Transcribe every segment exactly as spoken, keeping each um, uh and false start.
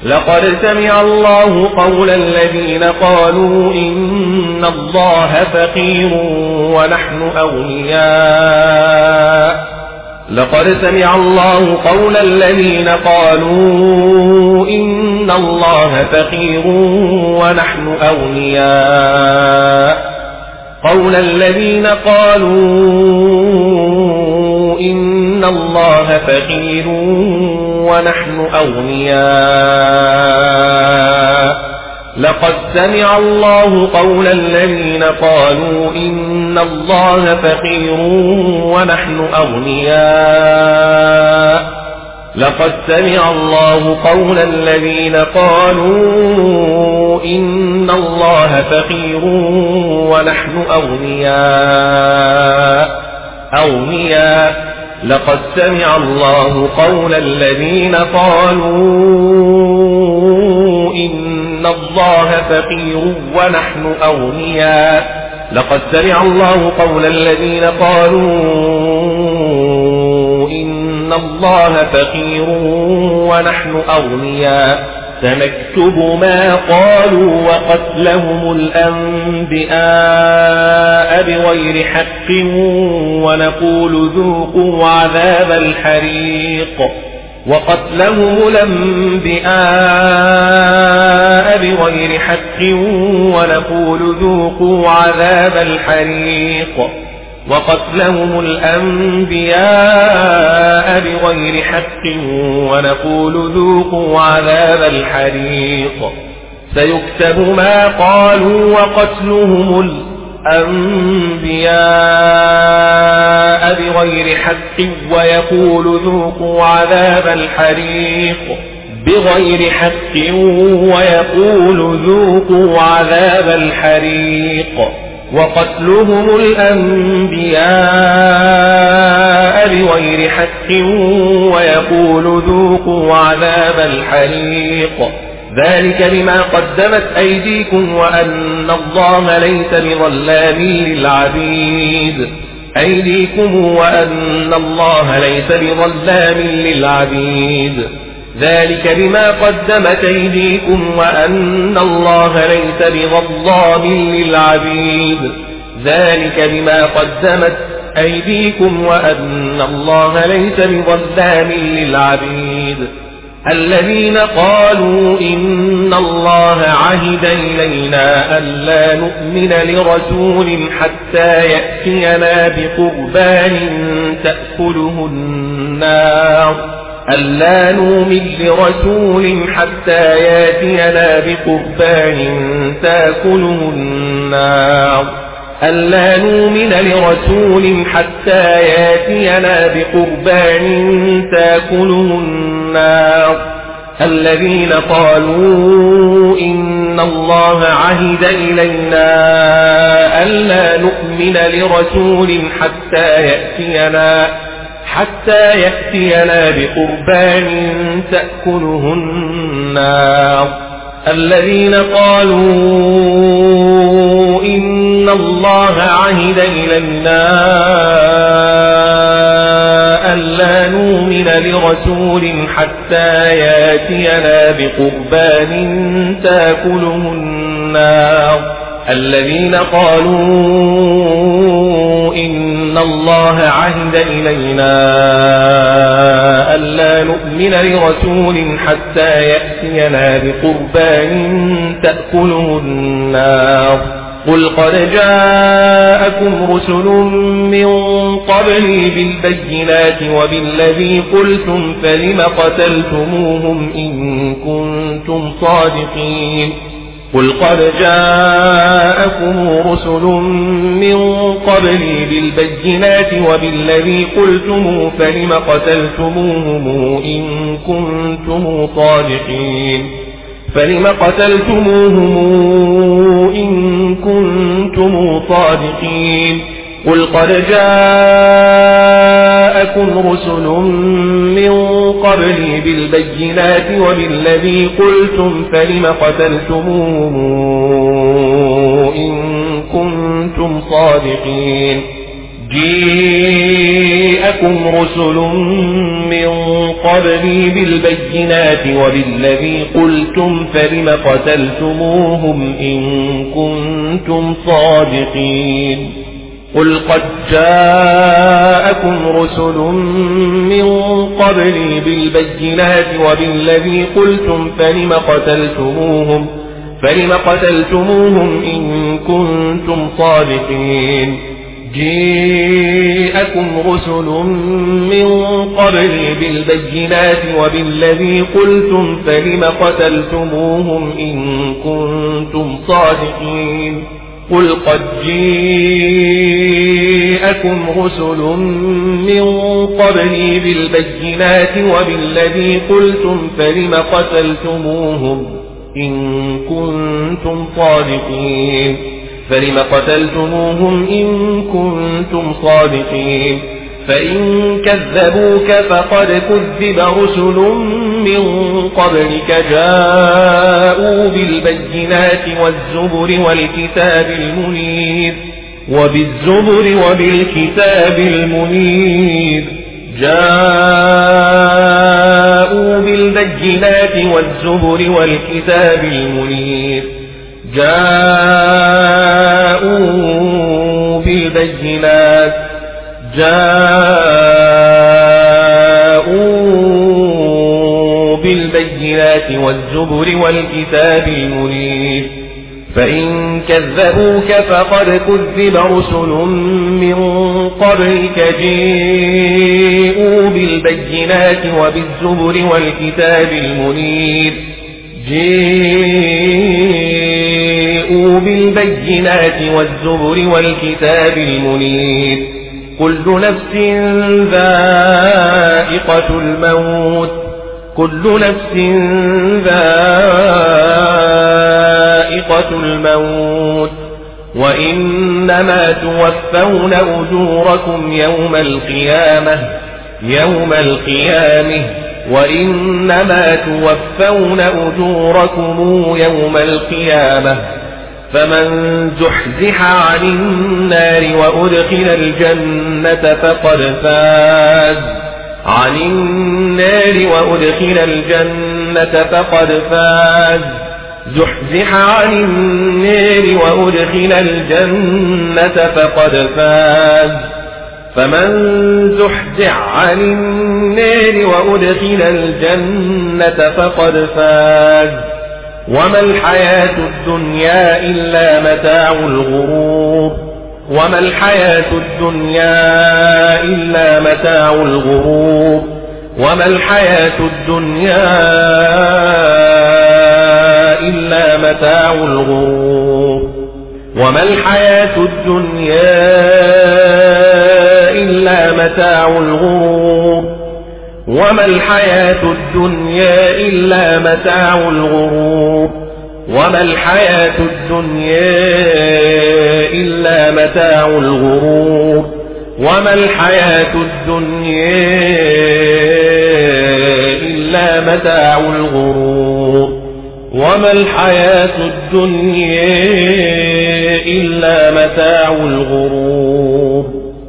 لقد سمع الله قول الذين قالوا إن الله فقير ونحن أغنياء لقد سمع الله قول الذين قالوا إن الله فقير ونحن أغنياء قول الذين قالوا إن الله فقير ونحن أغنياء لقد سمع الله قول الذين قالوا إن الله فقير ونحن أغنياء لقد سمع الله قول الذين قالوا إن الله فقير ونحن أغنياء أغنياء لقد سمع الله قول الذين قالوا إن الله فقير ونحن أغنياء لقد سمع الله قول الذين قالوا إن الله فقير ونحن أغنياء سنكتب ما قالوا وقتلهم الأنبياء بغير حق ونقول ذوقوا عذاب الحريق وقتلهم الأنبياء بغير حق ونقول ذوقوا عذاب الحريق وقتلهم الأنبياء بغير حق ونقول ذوقوا عذاب الحريق سيكتب ما قالوا وقتلهم الأنبياء بغير حق ويقول ذوقوا عذاب الحريق بغير حق ويقول ذوقوا عذاب الحريق وقتلهم الأنبياء بغير حق ويقول ذوقوا عذاب الحريق ذلك بما قدمت أيديكم وأن الله ليس بظلام للعبيد أيديكم وأن الله ليس بظلام للعبيد ذلك بما قدمت أيديكم وأن الله ليس بظلام للعبيد ذلك بما قدمت أيديكم وأن الله ليس بظلام للعبيد الذين قالوا إن الله عهد إلينا ألا نؤمن لرسول حتى يأتينا بقربان تأكله النار ألا نؤمن لرسول حتى يأتينا بقربان تأكله النار ألا نؤمن لرسول حتى يأتينا بقربان تأكله النار الذين قالوا إن الله عهد إلينا ألا نؤمن لرسول حتى يأتينا حتى يأتينا بقربان تأكله النار الذين قالوا إن الله عهد إلينا ألا نؤمن لرسول حتى يأتينا بقربان تأكله النار الذين قالوا إن الله عهد إلينا ألا نؤمن لرسول حتى يأتينا بقربان تأكله النار قل قد جاءكم رسل من قبلي بالبينات وبالذي قلتم فلم قتلتموهم إن كنتم صادقين قل قد جاءكم رسل من قبلي بالبينات وبالذي قلتم فلم قتلتموهم إن كنتم صادقين فلم قتلتموهم إن كنتم صادقين قل قد جاءكم رسل من قبلي بالبينات وبالذي قلتم فلم قتلتموهم إن كنتم صادقين جاءكم رسل من قبلي بالبينات وبالذي قلتم فلم قتلتموهم إن كنتم صادقين قل قد جاءكم رسل من قبلي بالبينات وبالذي قلتم فلم قتلتموهم فلم قتلتموهم إن كنتم صادقين جاءكم رسل من قبلي بالبينات وبالذي قلتم فلم قتلتموهم إن كنتم صادقين قل قد جاءكم رسل من قبلي بالبينات وبالذي قلتم فلم قتلتموهم إن كنتم صادقين فلم قتلتموهم إن كنتم صادقين فإن كذبوك فقد كذب رسل من قبلك جاءوا بالبينات والزبر والكتاب المنير وبالزبر وبالكتاب المنير جاءوا بالبينات والزبر والكتاب المنير جاءوا بالبينات جاءوا بالبينات والزبر والكتاب المنير فإن كذبوك فقد كذب رسل من قبلك جاءوا بالبينات وبالزبر والكتاب المنير جاءوا بالبينات والزبر والكتاب المنير كل نفس ذائقة الموت كل نفس ذائقة الموت وإنما توفون أجوركم يوم القيامة يوم القيامة وإنما توفون أجوركم يوم القيامة فمن زحزح عن النار وأدخل الجنة فقد فاز عن النار وأدخل الجنة فقد فاز زحزح عن النار وأدخل الجنة فقد فاز فمن زحزح عن النار وأدخل الجنة فقد فاز وما الحياة الدنيا إلا متاع الغرور وما الحياة الدنيا إلا متاع الغرور وما الحياة الدنيا إلا متاع الغرور وما الحياة الدنيا إلا متاع الغرور وما الحياة الدنيا إلا متاع الغرور وما الحياة الدنيا إلا متاع الغرور وما الحياة الدنيا إلا متاع الغرور وما الحياة الدنيا إلا متاع الغرور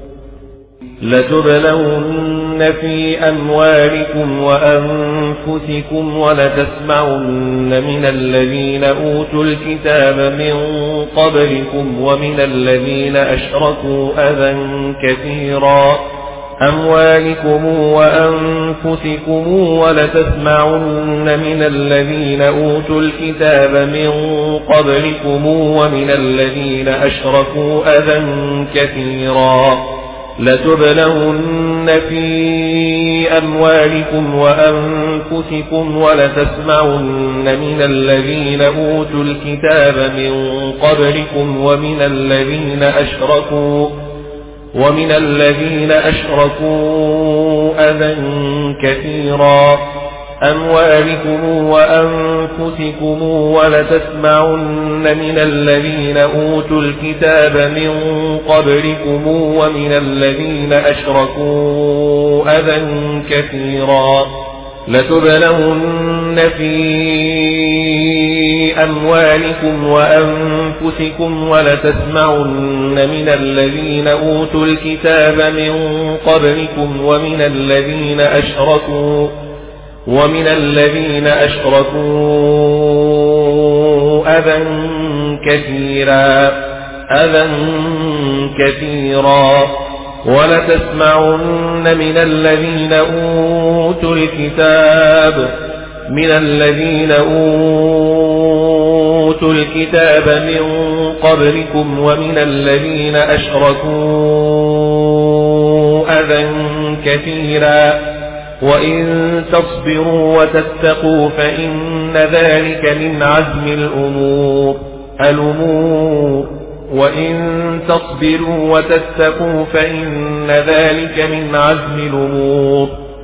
لتبلون في أموالكم وأنفسكم ولتسمعن من الذين أوتوا الكتاب من قبلكم ومن الذين أشركوا أذى كثيرا أموالكم وأنفسكم ولتسمعن من الذين أوتوا الكتاب من قبلكم ومن الذين أشركوا أذى كثيرا لتبلون في أموالكم وأنفسكم ولتسمعن من الذين أوتوا الكتاب من قبلكم ومن الذين أشركوا ومن الذين أشركوا أذى كثيرا أموالكم وأنفسكم ولتسمعن من الذين أوتوا الكتاب من قبلكم ومن الذين أشركوا أذى كثيرا لتبلون في أموالكم وأنفسكم ولتسمعن من الذين أوتوا الكتاب من قبلكم ومن الذين أشركوا ومن الذين أشركوا أذى كثيرا أذى كثيرا ولتسمعن من الذين أوتوا الكتاب من الذين أوتوا الكتاب من قبلكم ومن الذين أشركوا أذى كثيرا وإن تصبروا وتتقوا فإن ذلك من عزم الأمور الأمور وإن تصبروا وتتقوا فإن ذلك من عزم الأمور